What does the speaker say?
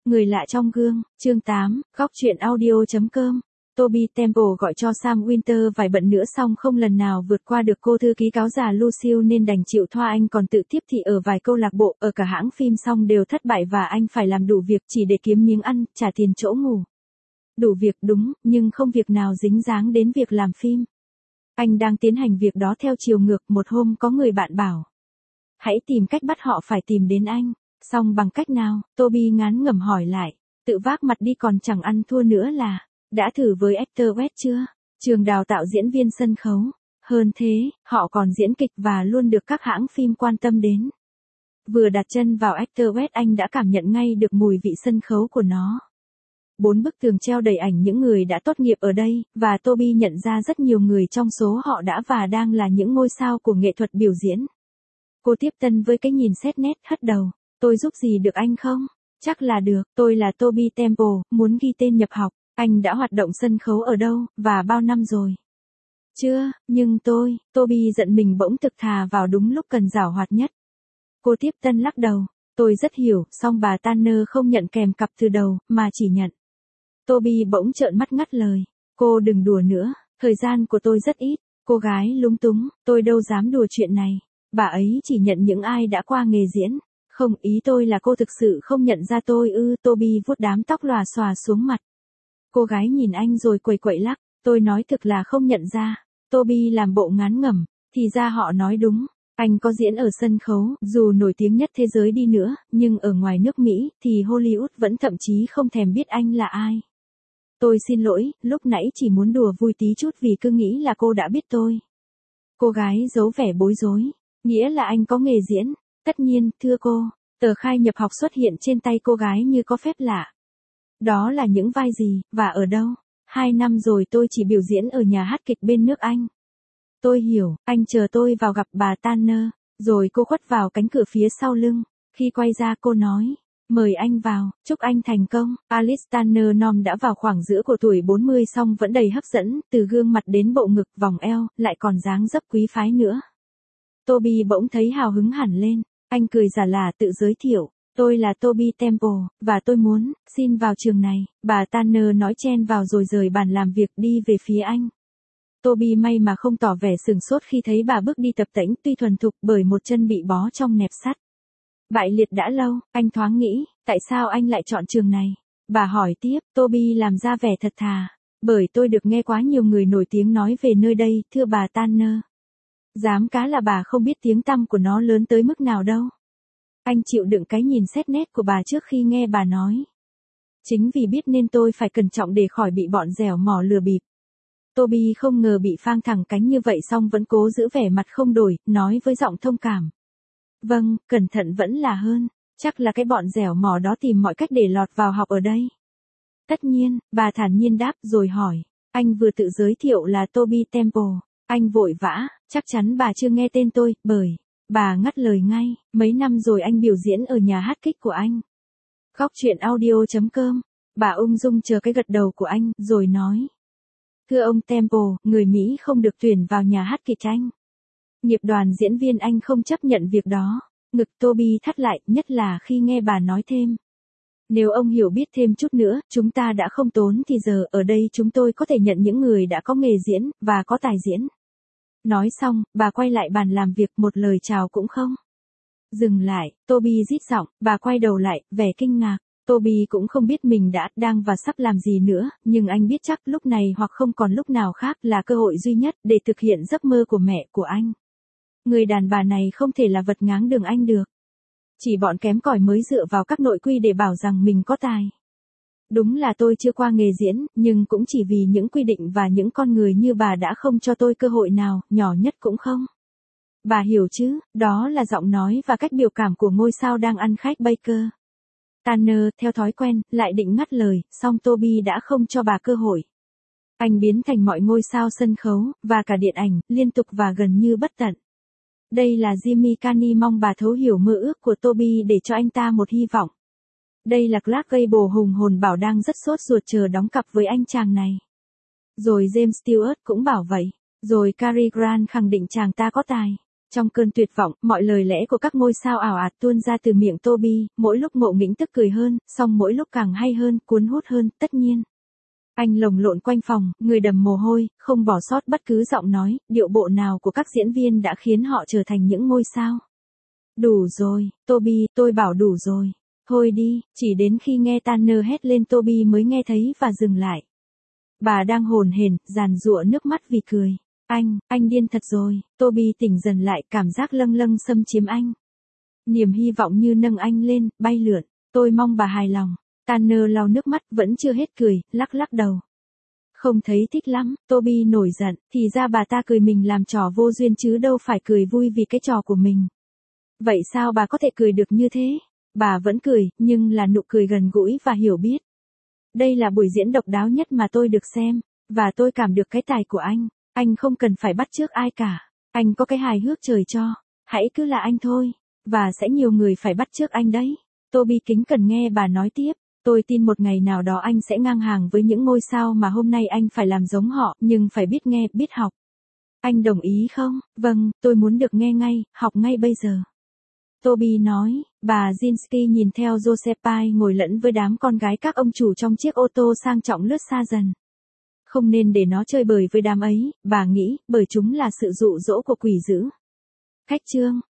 Người lạ trong gương, chương 8, góc truyện audio.com. Toby Temple gọi cho Sam Winter vài bận nữa xong không lần nào vượt qua được cô thư ký cáo già Lucille nên đành chịu thoa. Anh còn tự tiếp thị ở vài câu lạc bộ ở cả hãng phim xong đều thất bại và anh phải làm đủ việc chỉ để kiếm miếng ăn, trả tiền chỗ ngủ. Đủ việc đúng, nhưng không việc nào dính dáng đến việc làm phim. Anh đang tiến hành việc đó theo chiều ngược. Một hôm có người bạn bảo, hãy tìm cách bắt họ phải tìm đến anh. Xong bằng cách nào? Toby ngán ngẩm hỏi lại. Tự vác mặt đi còn chẳng ăn thua nữa là. Đã thử với Actor West chưa? Trường đào tạo diễn viên sân khấu. Hơn thế, họ còn diễn kịch và luôn được các hãng phim quan tâm đến. Vừa đặt chân vào Actor West anh đã cảm nhận ngay được mùi vị sân khấu của nó. 4 bức tường treo đầy ảnh những người đã tốt nghiệp ở đây, và Toby nhận ra rất nhiều người trong số họ đã và đang là những ngôi sao của nghệ thuật biểu diễn. Cô tiếp tân với cái nhìn xét nét hất đầu. Tôi giúp gì được anh không? Chắc là được, tôi là Toby Temple, muốn ghi tên nhập học. Anh đã hoạt động sân khấu ở đâu, và bao năm rồi? Chưa, nhưng Toby giận mình bỗng thực thà vào đúng lúc cần giảo hoạt nhất. Cô tiếp tân lắc đầu. Tôi rất hiểu, song bà Tanner không nhận kèm cặp từ đầu, mà chỉ nhận. Toby bỗng trợn mắt ngắt lời. Cô đừng đùa nữa, thời gian của tôi rất ít. Cô gái lúng túng, tôi đâu dám đùa chuyện này. Bà ấy chỉ nhận những ai đã qua nghề diễn. Không, ý tôi là cô thực sự không nhận ra tôi ư? Toby vuốt đám tóc lòa xòa xuống mặt. Cô gái nhìn anh rồi quẩy quẩy lắc. Tôi nói thực là không nhận ra. Toby làm bộ ngán ngẩm. Thì ra họ nói đúng. Anh có diễn ở sân khấu, dù nổi tiếng nhất thế giới đi nữa, nhưng ở ngoài nước Mỹ, thì Hollywood vẫn thậm chí không thèm biết anh là ai. Tôi xin lỗi, lúc nãy chỉ muốn đùa vui tí chút vì cứ nghĩ là cô đã biết tôi. Cô gái giấu vẻ bối rối. Nghĩa là anh có nghề diễn. Tất nhiên, thưa cô. Tờ khai nhập học xuất hiện trên tay cô gái như có phép lạ. Đó là những vai gì, và ở đâu? 2 năm rồi tôi chỉ biểu diễn ở nhà hát kịch bên nước Anh. Tôi hiểu, anh chờ tôi vào gặp bà Tanner. Rồi cô khuất vào cánh cửa phía sau lưng. Khi quay ra cô nói, mời anh vào, chúc anh thành công. Alice Tanner Nom đã vào khoảng giữa của tuổi 40 song vẫn đầy hấp dẫn, từ gương mặt đến bộ ngực, vòng eo, lại còn dáng dấp quý phái nữa. Toby bỗng thấy hào hứng hẳn lên. Anh cười giả lả tự giới thiệu. Tôi là Toby Temple, và tôi muốn, xin vào trường này. Bà Tanner nói chen vào rồi rời bàn làm việc đi về phía anh. Toby may mà không tỏ vẻ sửng sốt khi thấy bà bước đi tập tễnh tuy thuần thục bởi một chân bị bó trong nẹp sắt. Bại liệt đã lâu, anh thoáng nghĩ, tại sao anh lại chọn trường này? Bà hỏi tiếp, Toby làm ra vẻ thật thà. Bởi tôi được nghe quá nhiều người nổi tiếng nói về nơi đây, thưa bà Tanner. Dám cá là bà không biết tiếng tăm của nó lớn tới mức nào đâu. Anh chịu đựng cái nhìn xét nét của bà trước khi nghe bà nói. Chính vì biết nên tôi phải cẩn trọng để khỏi bị bọn dẻo mỏ lừa bịp. Toby không ngờ bị phang thẳng cánh như vậy song vẫn cố giữ vẻ mặt không đổi, nói với giọng thông cảm. Vâng, cẩn thận vẫn là hơn. Chắc là cái bọn dẻo mỏ đó tìm mọi cách để lọt vào học ở đây. Tất nhiên, bà thản nhiên đáp rồi hỏi. Anh vừa tự giới thiệu là Toby Temple. Anh vội vã, chắc chắn bà chưa nghe tên tôi, bởi. Bà ngắt lời ngay, mấy năm rồi anh biểu diễn ở nhà hát kịch của anh. Góc truyện audio.com. Bà ung dung chờ cái gật đầu của anh, rồi nói. Thưa ông Temple, người Mỹ không được tuyển vào nhà hát kịch anh. Nghiệp đoàn diễn viên anh không chấp nhận việc đó. Ngực Toby thắt lại, nhất là khi nghe bà nói thêm. Nếu ông hiểu biết thêm chút nữa, chúng ta đã không tốn thì giờ ở đây chúng tôi có thể nhận những người đã có nghề diễn, và có tài diễn. Nói xong, bà quay lại bàn làm việc một lời chào cũng không. Dừng lại, Toby rít giọng, bà quay đầu lại, vẻ kinh ngạc. Toby cũng không biết mình đang và sắp làm gì nữa, nhưng anh biết chắc lúc này hoặc không còn lúc nào khác là cơ hội duy nhất để thực hiện giấc mơ của mẹ của anh. Người đàn bà này không thể là vật ngáng đường anh được. Chỉ bọn kém cỏi mới dựa vào các nội quy để bảo rằng mình có tài. Đúng là tôi chưa qua nghề diễn, nhưng cũng chỉ vì những quy định và những con người như bà đã không cho tôi cơ hội nào, nhỏ nhất cũng không. Bà hiểu chứ, đó là giọng nói và cách biểu cảm của ngôi sao đang ăn khách Baker. Tanner, theo thói quen, lại định ngắt lời, song Toby đã không cho bà cơ hội. Anh biến thành mọi ngôi sao sân khấu, và cả điện ảnh, liên tục và gần như bất tận. Đây là Jimmy Carney mong bà thấu hiểu mơ ước của Toby để cho anh ta một hy vọng. Đây là Clark Gable hùng hồn bảo đang rất sốt ruột chờ đóng cặp với anh chàng này. Rồi James Stewart cũng bảo vậy. Rồi Cary Grant khẳng định chàng ta có tài. Trong cơn tuyệt vọng, mọi lời lẽ của các ngôi sao ảo ạt tuôn ra từ miệng Toby, mỗi lúc Ngộ Nghĩnh tức cười hơn, song mỗi lúc càng hay hơn, cuốn hút hơn, tất nhiên. Anh lồng lộn quanh phòng, người đầm mồ hôi, không bỏ sót bất cứ giọng nói, điệu bộ nào của các diễn viên đã khiến họ trở thành những ngôi sao. Đủ rồi, Toby, tôi bảo đủ rồi. Thôi đi, chỉ đến khi nghe Tanner hét lên Toby mới nghe thấy và dừng lại. Bà đang hồn hển, giàn giụa nước mắt vì cười. Anh điên thật rồi, Toby tỉnh dần lại, cảm giác lâng lâng xâm chiếm anh. Niềm hy vọng như nâng anh lên, bay lượn, tôi mong bà hài lòng. Tanner lau nước mắt vẫn chưa hết cười, lắc lắc đầu. Không thấy thích lắm, Toby nổi giận, thì ra bà ta cười mình làm trò vô duyên chứ đâu phải cười vui vì cái trò của mình. Vậy sao bà có thể cười được như thế? Bà vẫn cười, nhưng là nụ cười gần gũi và hiểu biết. Đây là buổi diễn độc đáo nhất mà tôi được xem, và tôi cảm được cái tài của anh. Anh không cần phải bắt chước ai cả. Anh có cái hài hước trời cho. Hãy cứ là anh thôi. Và sẽ nhiều người phải bắt chước anh đấy. Toby kính cẩn nghe bà nói tiếp. Tôi tin một ngày nào đó anh sẽ ngang hàng với những ngôi sao mà hôm nay anh phải làm giống họ, nhưng phải biết nghe, biết học. Anh đồng ý không? Vâng, tôi muốn được nghe ngay, học ngay bây giờ. Toby nói, bà Zinsky nhìn theo Josephine ngồi lẫn với đám con gái các ông chủ trong chiếc ô tô sang trọng lướt xa dần. Không nên để nó chơi bời với đám ấy, bà nghĩ, bởi chúng là sự dụ dỗ của quỷ dữ. Khách chương